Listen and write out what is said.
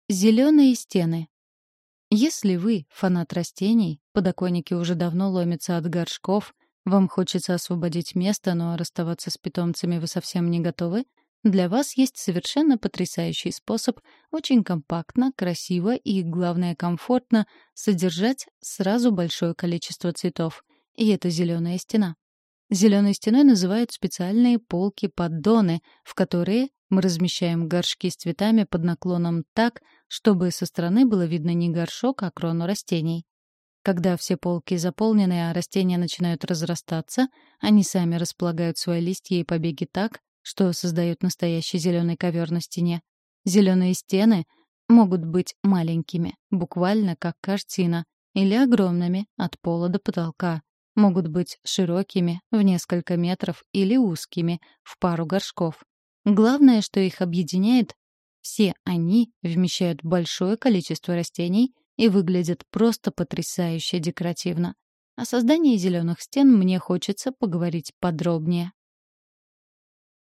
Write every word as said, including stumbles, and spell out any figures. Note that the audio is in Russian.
Зеленые стены. Если вы фанат растений, подоконники уже давно ломятся от горшков, вам хочется освободить место, но расставаться с питомцами вы совсем не готовы, для вас есть совершенно потрясающий способ очень компактно, красиво и, главное, комфортно содержать сразу большое количество цветов. И это зеленая стена. Зеленой стеной называют специальные полки-поддоны, в которые мы размещаем горшки с цветами под наклоном так, чтобы со стороны было видно не горшок, а крону растений. Когда все полки заполнены, а растения начинают разрастаться, они сами располагают свои листья и побеги так, что создают настоящий зеленый ковер на стене. Зеленые стены могут быть маленькими, буквально как картина, или огромными, от пола до потолка. Могут быть широкими, в несколько метров, или узкими, в пару горшков. Главное, что их объединяет, все они вмещают большое количество растений и выглядят просто потрясающе декоративно. О создании зеленых стен мне хочется поговорить подробнее.